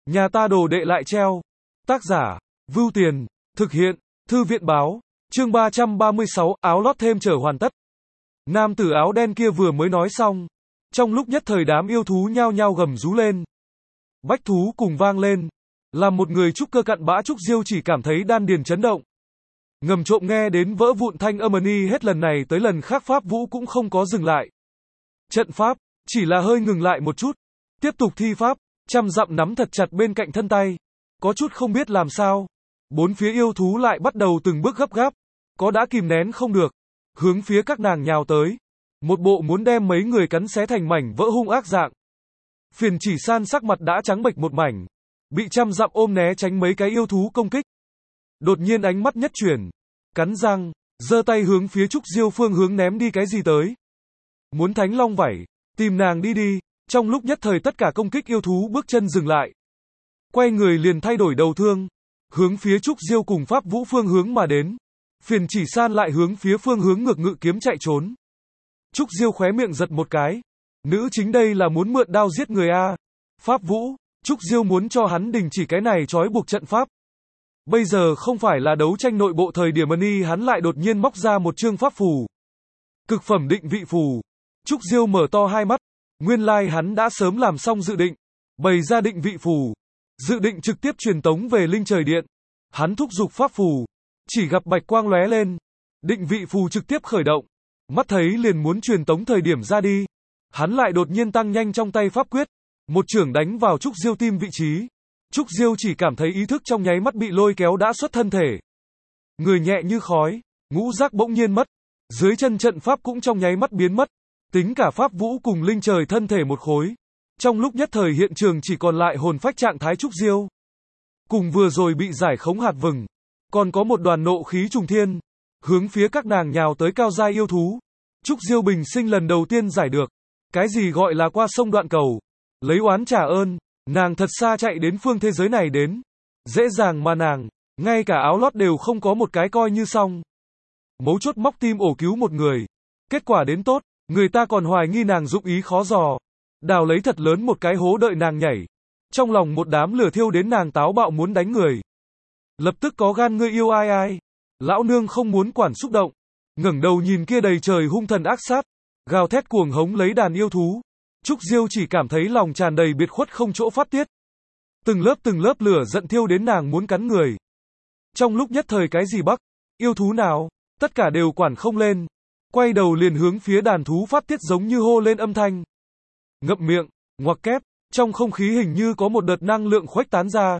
Nhà ta đồ đệ lại treo. Tác giả, Vưu Tiền, thực hiện, Thư viện báo, chương 336, áo lót thêm trở hoàn tất. Nam tử áo đen kia vừa mới nói xong. Trong lúc nhất thời đám yêu thú nhao nhao gầm rú lên. Bách thú cùng vang lên. Làm một người trúc cơ cặn bã Trúc Diêu chỉ cảm thấy đan điền chấn động. Ngầm trộm nghe đến vỡ vụn thanh âm ni hết lần này tới lần khác pháp vũ cũng không có dừng lại. Trận pháp, chỉ là hơi ngừng lại một chút. Tiếp tục thi pháp, trăm dặm nắm thật chặt bên cạnh thân tay. Có chút không biết làm sao. Bốn phía yêu thú lại bắt đầu từng bước gấp gáp. Có đã kìm nén không được. Hướng phía các nàng nhào tới. Một bộ muốn đem mấy người cắn xé thành mảnh vỡ hung ác dạng. Phiền Chỉ San sắc mặt đã trắng bệch một mảnh. Bị trăm dặm ôm né tránh mấy cái yêu thú công kích. Đột nhiên ánh mắt nhất chuyển. Cắn răng, giơ tay hướng phía Trúc Diêu phương hướng ném đi cái gì tới. Muốn Thánh Long vảy, tìm nàng đi đi. Trong lúc nhất thời tất cả công kích yêu thú bước chân dừng lại. Quay người liền thay đổi đầu thương. Hướng phía Trúc Diêu cùng Pháp Vũ phương hướng mà đến. Phiền Chỉ San lại hướng phía phương hướng ngược ngự kiếm chạy trốn. Trúc Diêu khóe miệng giật một cái. Nữ chính đây là muốn mượn đao giết người a. Pháp Vũ, Trúc Diêu muốn cho hắn đình chỉ cái này trói buộc trận pháp. Bây giờ không phải là đấu tranh nội bộ thời điểm ni hắn lại đột nhiên móc ra một chương pháp phù. Cực phẩm định vị phù. Trúc Diêu mở to hai mắt. Nguyên lai hắn đã sớm làm xong dự định. Bày ra định vị phù. Dự định trực tiếp truyền tống về linh trời điện. Hắn thúc giục pháp phù. Chỉ gặp bạch quang lóe lên. Định vị phù trực tiếp khởi động. Mắt thấy liền muốn truyền tống thời điểm ra đi. Hắn lại đột nhiên tăng nhanh trong tay pháp quyết. Một chưởng đánh vào Trúc Diêu tim vị trí. Trúc Diêu chỉ cảm thấy ý thức trong nháy mắt bị lôi kéo đã xuất thân thể. Người nhẹ như khói. Ngũ giác bỗng nhiên mất. Dưới chân trận pháp cũng trong nháy mắt biến mất. Tính cả pháp vũ cùng linh trời thân thể một khối. Trong lúc nhất thời hiện trường chỉ còn lại hồn phách trạng thái Trúc Diêu. Cùng vừa rồi bị giải khống hạt vừng. Còn có một đoàn nộ khí trùng thiên. Hướng phía các nàng nhào tới cao giai yêu thú. Trúc Diêu bình sinh lần đầu tiên giải được. Cái gì gọi là qua sông đoạn cầu. Lấy oán trả ơn. Nàng thật xa chạy đến phương thế giới này đến. Dễ dàng mà nàng. Ngay cả áo lót đều không có một cái coi như xong. Mấu chốt móc tim ổ cứu một người. Kết quả đến tốt. Người ta còn hoài nghi nàng dụng ý khó dò. Đào lấy thật lớn một cái hố đợi nàng nhảy. Trong lòng một đám lửa thiêu đến nàng táo bạo muốn đánh người. Lập tức có gan ngươi yêu ai ai. Lão nương không muốn quản xúc động. Ngẩng đầu nhìn kia đầy trời hung thần ác sát. Gào thét cuồng hống lấy đàn yêu thú. Trúc Diêu chỉ cảm thấy lòng tràn đầy biệt khuất không chỗ phát tiết. Từng lớp lửa giận thiêu đến nàng muốn cắn người. Trong lúc nhất thời cái gì bắc, yêu thú nào, tất cả đều quản không lên. Quay đầu liền hướng phía đàn thú phát tiết giống như hô lên âm thanh. Ngậm miệng, ngoặc kép, trong không khí hình như có một đợt năng lượng khuếch tán ra.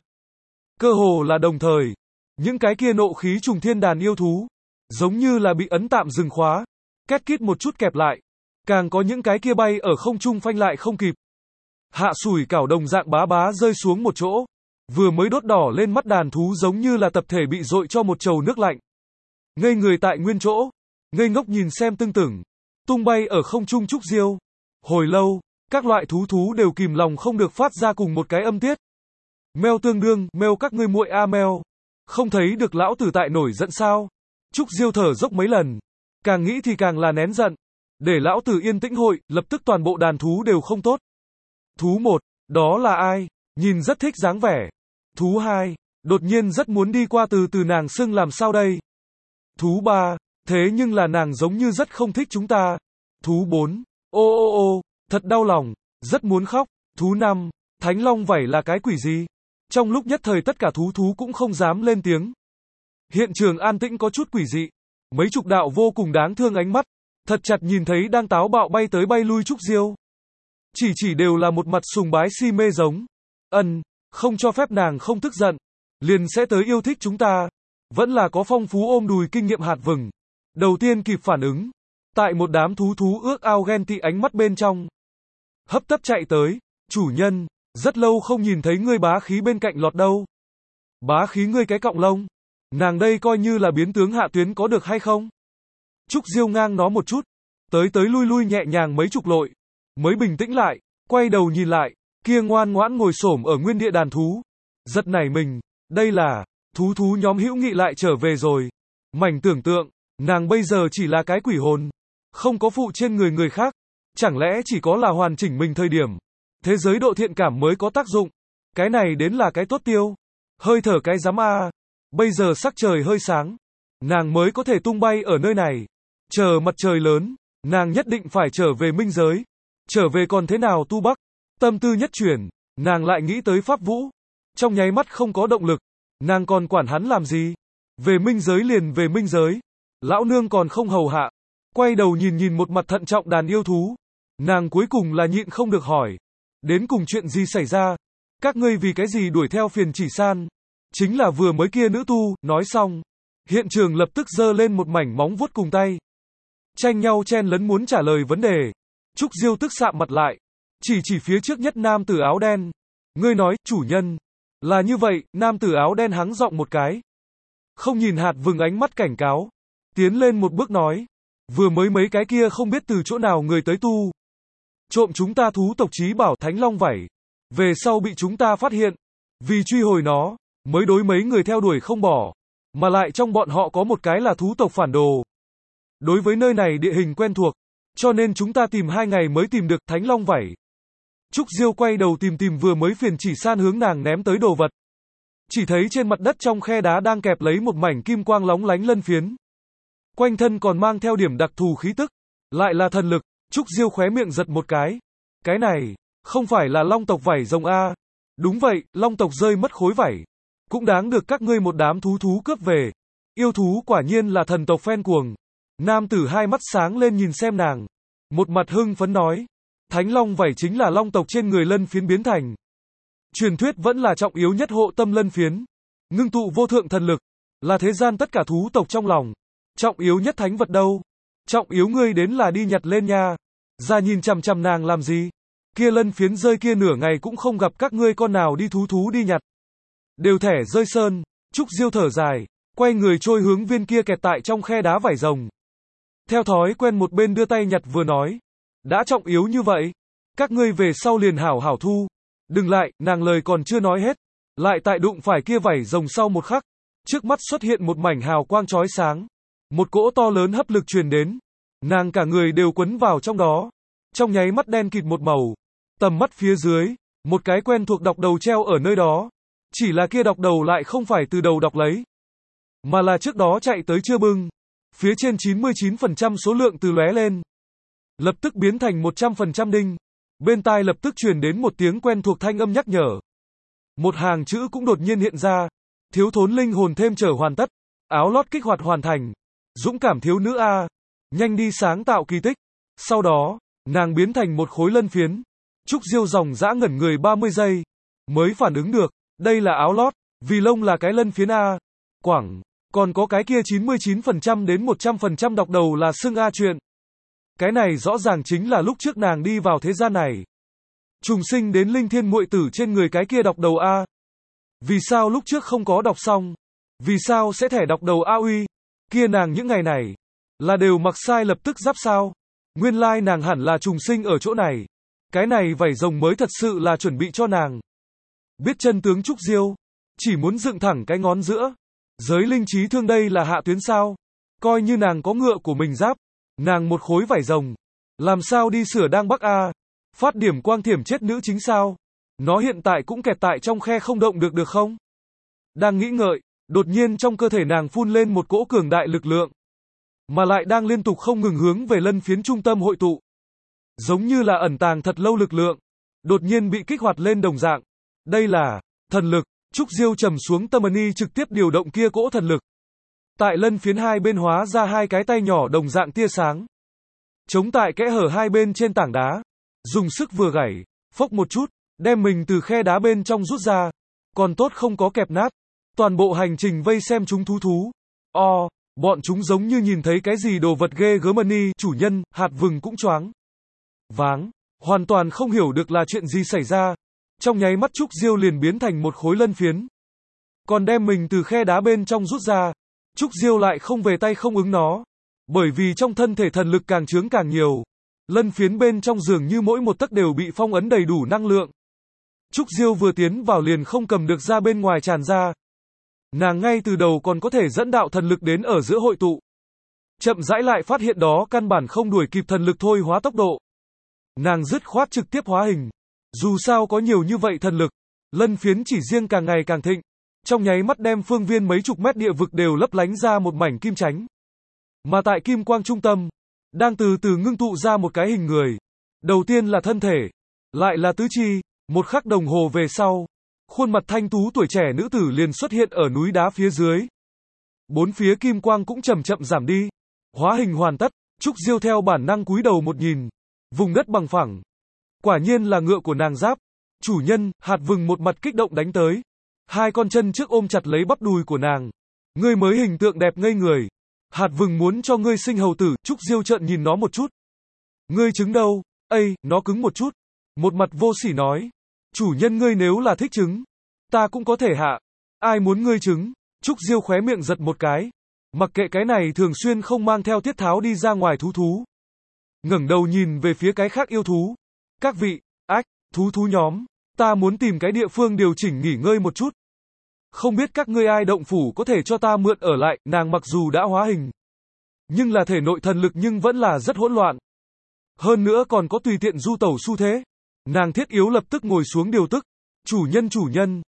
Cơ hồ là đồng thời. Những cái kia nộ khí trùng thiên đàn yêu thú. Giống như là bị ấn tạm dừng khóa. Két kít một chút kẹp lại. Càng có những cái kia bay ở không trung phanh lại không kịp. Hạ sủi cảo đồng dạng bá bá rơi xuống một chỗ. Vừa mới đốt đỏ lên mắt đàn thú giống như là tập thể bị dội cho một chầu nước lạnh. Ngây người tại nguyên chỗ. Ngây ngốc nhìn xem tưng tửng. Tung bay ở không trung Trúc Diêu. Hồi lâu, các loại thú đều kìm lòng không được phát ra cùng một cái âm tiết. Meo tương đương, meo các ngươi muội a meo. Không thấy được lão tử tại nổi giận sao? Trúc Diêu thở dốc mấy lần. Càng nghĩ thì càng là nén giận. Để lão tử yên tĩnh hội, lập tức toàn bộ đàn thú đều không tốt. Thú 1, đó là ai? Nhìn rất thích dáng vẻ. Thú 2, đột nhiên rất muốn đi qua từ nàng xưng làm sao đây? Thú 3, thế nhưng là nàng giống như rất không thích chúng ta. Thú 4, ô, thật đau lòng, rất muốn khóc. Thú 5, Thánh Long vảy là cái quỷ gì? Trong lúc nhất thời tất cả thú cũng không dám lên tiếng. Hiện trường an tĩnh có chút quỷ dị. Mấy chục đạo vô cùng đáng thương ánh mắt. Thật chặt nhìn thấy đang táo bạo bay tới bay lui Trúc Diêu. Chỉ đều là một mặt sùng bái si mê giống. Không cho phép nàng không tức giận. Liền sẽ tới yêu thích chúng ta. Vẫn là có phong phú ôm đùi kinh nghiệm hạt vừng. Đầu tiên kịp phản ứng. Tại một đám thú ước ao ghen tị ánh mắt bên trong. Hấp tấp chạy tới. Chủ nhân, rất lâu không nhìn thấy ngươi bá khí bên cạnh lọt đâu. Bá khí ngươi cái cọng lông. Nàng đây coi như là biến tướng hạ tuyến có được hay không? Trúc Diêu ngang nó một chút. Tới lui nhẹ nhàng mấy chục lội. Mới bình tĩnh lại. Quay đầu nhìn lại. Kia ngoan ngoãn ngồi xổm ở nguyên địa đàn thú. Giật nảy mình. Đây là thú nhóm hữu nghị lại trở về rồi. Mảnh tưởng tượng. Nàng bây giờ chỉ là cái quỷ hồn. Không có phụ trên người khác. Chẳng lẽ chỉ có là hoàn chỉnh mình thời điểm. Thế giới độ thiện cảm mới có tác dụng. Cái này đến là cái tốt tiêu. Hơi thở cái giám a. Bây giờ sắc trời hơi sáng. Nàng mới có thể tung bay ở nơi này. Chờ mặt trời lớn, nàng nhất định phải trở về minh giới. Trở về còn thế nào tu bắc? Tâm tư nhất chuyển, nàng lại nghĩ tới Pháp Vũ. Trong nháy mắt không có động lực. Nàng còn quản hắn làm gì? Về minh giới liền về minh giới. Lão nương còn không hầu hạ. Quay đầu nhìn nhìn một mặt thận trọng đàn yêu thú. Nàng cuối cùng là nhịn không được hỏi. Đến cùng chuyện gì xảy ra? Các ngươi vì cái gì đuổi theo Phiền Chỉ San? Chính là vừa mới kia nữ tu, nói xong. Hiện trường lập tức giơ lên một mảnh móng vuốt cùng tay. Tranh nhau chen lấn muốn trả lời vấn đề. Trúc Diêu tức sạm mặt lại. Chỉ phía trước nhất nam tử áo đen. Ngươi nói, chủ nhân. Là như vậy, nam tử áo đen hắng giọng một cái. Không nhìn Hạt Vừng ánh mắt cảnh cáo. Tiến lên một bước nói. Vừa mới mấy cái kia không biết từ chỗ nào người tới tu. Trộm chúng ta thú tộc trí bảo Thánh Long Vảy. Về sau bị chúng ta phát hiện. Vì truy hồi nó, mới đối mấy người theo đuổi không bỏ. Mà lại trong bọn họ có một cái là thú tộc phản đồ. Đối với nơi này địa hình quen thuộc. Cho nên chúng ta tìm 2 ngày mới tìm được Thánh Long Vảy. Trúc Diêu quay đầu tìm vừa mới Phiền Chỉ San hướng nàng ném tới đồ vật. Chỉ thấy trên mặt đất trong khe đá đang kẹp lấy một mảnh kim quang lóng lánh lân phiến. Quanh thân còn mang theo điểm đặc thù khí tức. Lại là thần lực. Trúc Diêu khóe miệng giật một cái. Cái này, không phải là long tộc vảy rồng a? Đúng vậy, long tộc rơi mất khối vảy. Cũng đáng được các ngươi một đám thú cướp về. Yêu thú quả nhiên là thần tộc phen cuồng. Nam tử hai mắt sáng lên nhìn xem nàng. Một mặt hưng phấn nói. Thánh long vảy chính là long tộc trên người lân phiến biến thành. Truyền thuyết vẫn là trọng yếu nhất hộ tâm lân phiến. Ngưng tụ vô thượng thần lực. Là thế gian tất cả thú tộc trong lòng. Trọng yếu nhất thánh vật đâu? Trọng yếu ngươi đến là đi nhặt lên nha. Ra nhìn chằm chằm nàng làm gì? Kia lân phiến rơi kia nửa ngày cũng không gặp các ngươi con nào đi thú đi nhặt. Đều thẻ rơi sơn. Trúc Diêu thở dài. Quay người trôi hướng viên kia kẹt tại trong khe đá vảy rồng. Theo thói quen một bên đưa tay nhặt vừa nói. Đã trọng yếu như vậy. Các ngươi về sau liền hảo hảo thu. Đừng lại, nàng lời còn chưa nói hết. Lại tại đụng phải kia vảy rồng sau một khắc. Trước mắt xuất hiện một mảnh hào quang chói sáng. Một cỗ to lớn hấp lực truyền đến. Nàng cả người đều quấn vào trong đó. Trong nháy mắt đen kịt một màu. Tầm mắt phía dưới. Một cái quen thuộc đọc đầu treo ở nơi đó. Chỉ là kia đọc đầu lại không phải từ đầu đọc lấy. Mà là trước đó chạy tới chưa bưng. Phía trên 99% số lượng từ lóe lên. Lập tức biến thành 100% đinh. Bên tai lập tức truyền đến một tiếng quen thuộc thanh âm nhắc nhở. Một hàng chữ cũng đột nhiên hiện ra. Thiếu thốn linh hồn thêm trở hoàn tất. Áo lót kích hoạt hoàn thành. Dũng cảm thiếu nữ A. Nhanh đi sáng tạo kỳ tích. Sau đó, nàng biến thành một khối lân phiến. Trúc Diêu dòng dã ngẩn người 30 giây. Mới phản ứng được. Đây là áo lót. Vì lông là cái lân phiến A. Quảng. Còn có cái kia 99% đến 100% đọc đầu là xưng A chuyện. Cái này rõ ràng chính là lúc trước nàng đi vào thế gian này. Trùng sinh đến linh thiên muội tử trên người cái kia đọc đầu A. Vì sao lúc trước không có đọc xong? Vì sao sẽ thẻ đọc đầu A uy? Kia nàng những ngày này. Là đều mặc sai lập tức giáp sao? Nguyên lai nàng hẳn là trùng sinh ở chỗ này. Cái này vảy rồng mới thật sự là chuẩn bị cho nàng. Biết chân tướng Trúc Diêu. Chỉ muốn dựng thẳng cái ngón giữa. Giới linh trí thương đây là hạ tuyến sao? Coi như nàng có ngựa của mình giáp. Nàng một khối vảy rồng. Làm sao đi sửa đang bắc A? Phát điểm quang thiểm chết nữ chính sao? Nó hiện tại cũng kẹt tại trong khe không động được không? Đang nghĩ ngợi. Đột nhiên trong cơ thể nàng phun lên một cỗ cường đại lực lượng. Mà lại đang liên tục không ngừng hướng về lân phiến trung tâm hội tụ. Giống như là ẩn tàng thật lâu lực lượng. Đột nhiên bị kích hoạt lên đồng dạng. Đây là thần lực. Trúc Diêu trầm xuống tâm ni trực tiếp điều động kia cỗ thần lực. Tại lân phiến hai bên hóa ra hai cái tay nhỏ đồng dạng tia sáng. Chống tại kẽ hở hai bên trên tảng đá. Dùng sức vừa gảy, phốc một chút, đem mình từ khe đá bên trong rút ra. Còn tốt không có kẹp nát. Toàn bộ hành trình vây xem chúng thú. Bọn chúng giống như nhìn thấy cái gì đồ vật ghê gớm ni, chủ nhân, Hạt Vừng cũng choáng váng, hoàn toàn không hiểu được là chuyện gì xảy ra. Trong nháy mắt Trúc Diêu liền biến thành một khối lân phiến. Còn đem mình từ khe đá bên trong rút ra. Trúc Diêu lại không về tay không ứng nó. Bởi vì trong thân thể thần lực càng chướng càng nhiều. Lân phiến bên trong dường như mỗi một tấc đều bị phong ấn đầy đủ năng lượng. Trúc Diêu vừa tiến vào liền không cầm được ra bên ngoài tràn ra. Nàng ngay từ đầu còn có thể dẫn đạo thần lực đến ở giữa hội tụ. Chậm rãi lại phát hiện đó căn bản không đuổi kịp thần lực thôi hóa tốc độ. Nàng dứt khoát trực tiếp hóa hình. Dù sao có nhiều như vậy thần lực. Lân phiến chỉ riêng càng ngày càng thịnh, trong nháy mắt đem phương viên mấy chục mét địa vực đều lấp lánh ra một mảnh kim chánh. Mà tại kim quang trung tâm, đang từ từ ngưng tụ ra một cái hình người. Đầu tiên là thân thể, lại là tứ chi, một khắc đồng hồ về sau, khuôn mặt thanh tú tuổi trẻ nữ tử liền xuất hiện ở núi đá phía dưới. Bốn phía kim quang cũng chậm chậm giảm đi, hóa hình hoàn tất. Trúc Diêu theo bản năng cúi đầu một nhìn, vùng đất bằng phẳng. Quả nhiên là ngựa của nàng Giáp. Chủ nhân, Hạt Vừng một mặt kích động đánh tới. Hai con chân trước ôm chặt lấy bắp đùi của nàng. Ngươi mới hình tượng đẹp ngây người. Hạt Vừng muốn cho ngươi sinh hầu tử. Trúc Diêu trợn nhìn nó một chút. Ngươi trứng đâu? Ây, nó cứng một chút. Một mặt vô sỉ nói. Chủ nhân ngươi nếu là thích trứng, ta cũng có thể hạ. Ai muốn ngươi trứng? Trúc Diêu khóe miệng giật một cái. Mặc kệ cái này thường xuyên không mang theo tiết tháo đi ra ngoài thú. Ngẩng đầu nhìn về phía cái khác yêu thú. Các vị, thú nhóm, ta muốn tìm cái địa phương điều chỉnh nghỉ ngơi một chút. Không biết các ngươi ai động phủ có thể cho ta mượn ở lại. Nàng mặc dù đã hóa hình, nhưng là thể nội thần lực nhưng vẫn là rất hỗn loạn. Hơn nữa còn có tùy tiện du tẩu xu thế. Nàng thiết yếu lập tức ngồi xuống điều tức. Chủ nhân,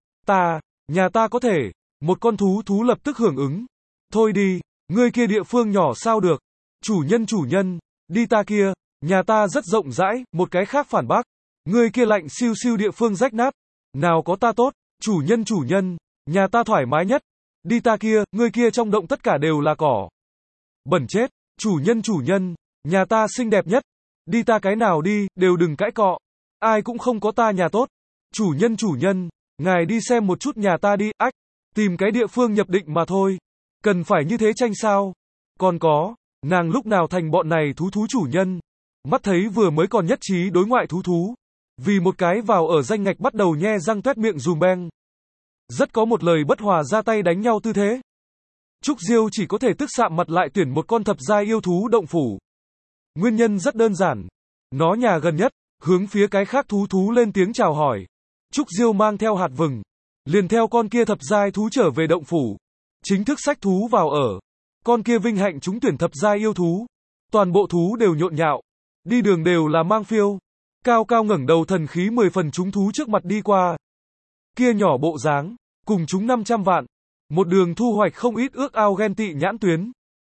nhà ta có thể. Một con thú lập tức hưởng ứng. Thôi đi, ngươi kia địa phương nhỏ sao được. Chủ nhân, đi ta kia, nhà ta rất rộng rãi. Một cái khác phản bác. Ngươi kia lạnh siêu siêu địa phương rách nát. Nào có ta tốt. Chủ nhân, nhà ta thoải mái nhất. Đi ta kia, ngươi kia trong động tất cả đều là cỏ. Bẩn chết. Chủ nhân, nhà ta xinh đẹp nhất. Đi ta cái nào đi, đều đừng cãi cọ. Ai cũng không có ta nhà tốt. Chủ nhân, ngài đi xem một chút nhà ta đi. Tìm cái địa phương nhập định mà thôi. Cần phải như thế tranh sao? Còn có, nàng lúc nào thành bọn này thú chủ nhân. Mắt thấy vừa mới còn nhất trí đối ngoại thú. Vì một cái vào ở danh ngạch bắt đầu nhe răng tuét miệng dùm beng. Rất có một lời bất hòa ra tay đánh nhau tư thế. Trúc Diêu chỉ có thể tức sạm mặt lại tuyển một con thập giai yêu thú động phủ. Nguyên nhân rất đơn giản. Nó nhà gần nhất, hướng phía cái khác thú lên tiếng chào hỏi. Trúc Diêu mang theo Hạt Vừng, liền theo con kia thập giai thú trở về động phủ. Chính thức xách thú vào ở. Con kia vinh hạnh trúng tuyển thập giai yêu thú. Toàn bộ thú đều nhộn nhạo. Đi đường đều là mang phiêu. Cao cao ngẩng đầu thần khí 10 phần chúng thú trước mặt đi qua. Kia nhỏ bộ dáng, cùng chúng 500 vạn. Một đường thu hoạch không ít ước ao ghen tị nhãn tuyến.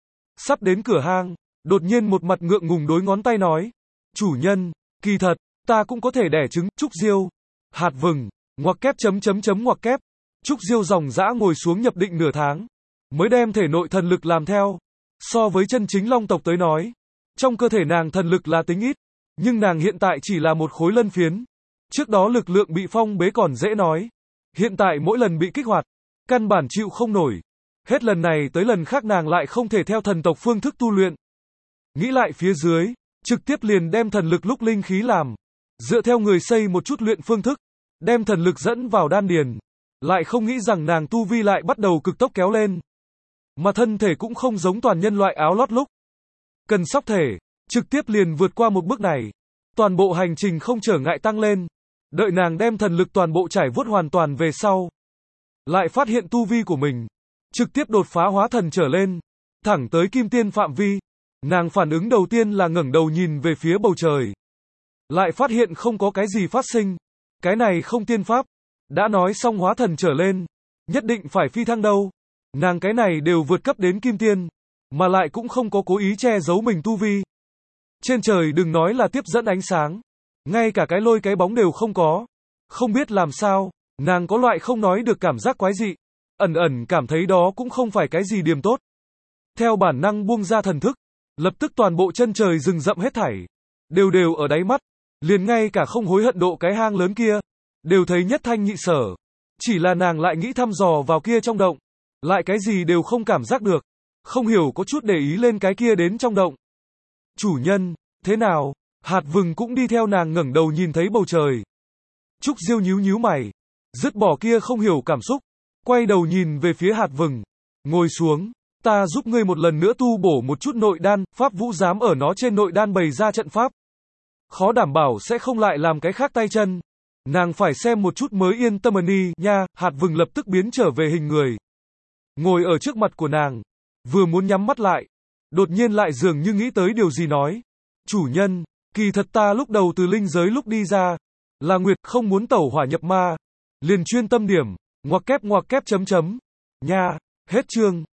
Sắp đến cửa hang, đột nhiên một mặt ngượng ngùng đối ngón tay nói. Chủ nhân, kỳ thật, ta cũng có thể đẻ trứng. Trúc Diêu, Hạt Vừng, ngoặc kép ngoặc kép. Trúc Diêu dòng dã ngồi xuống nhập định nửa tháng, mới đem thể nội thần lực làm theo. So với chân chính long tộc tới nói, trong cơ thể nàng thần lực là tính ít, nhưng nàng hiện tại chỉ là một khối lân phiến. Trước đó lực lượng bị phong bế còn dễ nói. Hiện tại mỗi lần bị kích hoạt, căn bản chịu không nổi. Hết lần này tới lần khác nàng lại không thể theo thần tộc phương thức tu luyện. Nghĩ lại phía dưới, trực tiếp liền đem thần lực lúc linh khí làm. Dựa theo người xây một chút luyện phương thức, đem thần lực dẫn vào đan điền. Lại không nghĩ rằng nàng tu vi lại bắt đầu cực tốc kéo lên. Mà thân thể cũng không giống toàn nhân loại áo lót lúc cần sóc thể, trực tiếp liền vượt qua một bước này. Toàn bộ hành trình không trở ngại tăng lên. Đợi nàng đem thần lực toàn bộ trải vuốt hoàn toàn về sau, lại phát hiện tu vi của mình trực tiếp đột phá hóa thần trở lên, thẳng tới kim tiên phạm vi. Nàng phản ứng đầu tiên là ngẩng đầu nhìn về phía bầu trời. Lại phát hiện không có cái gì phát sinh. Cái này không tiên pháp. Đã nói xong hóa thần trở lên, nhất định phải phi thăng đâu. Nàng cái này đều vượt cấp đến kim tiên, mà lại cũng không có cố ý che giấu mình tu vi. Trên trời đừng nói là tiếp dẫn ánh sáng, ngay cả cái lôi cái bóng đều không có. Không biết làm sao, nàng có loại không nói được cảm giác quái dị. Ẩn ẩn cảm thấy đó cũng không phải cái gì điềm tốt. Theo bản năng buông ra thần thức, lập tức toàn bộ chân trời rừng rậm hết thảy đều ở đáy mắt, liền ngay cả không hối hận độ cái hang lớn kia, đều thấy nhất thanh nhị sở. Chỉ là nàng lại nghĩ thăm dò vào kia trong động, lại cái gì đều không cảm giác được. Không hiểu có chút để ý lên cái kia đến trong động. Chủ nhân, thế nào? Hạt Vừng cũng đi theo nàng ngẩng đầu nhìn thấy bầu trời. Trúc Diêu nhíu mày, dứt bỏ kia không hiểu cảm xúc, quay đầu nhìn về phía Hạt Vừng. Ngồi xuống, ta giúp ngươi một lần nữa tu bổ một chút nội đan, pháp vũ dám ở nó trên nội đan bày ra trận pháp. Khó đảm bảo sẽ không lại làm cái khác tay chân. Nàng phải xem một chút mới yên tâm đi nha. Hạt Vừng lập tức biến trở về hình người, ngồi ở trước mặt của nàng, vừa muốn nhắm mắt lại, đột nhiên lại dường như nghĩ tới điều gì nói. Chủ nhân, kỳ thật ta lúc đầu từ linh giới lúc đi ra, là Nguyệt không muốn tẩu hỏa nhập ma. Liền chuyên tâm điểm, ngoặc kép chấm chấm. Nha, hết chương.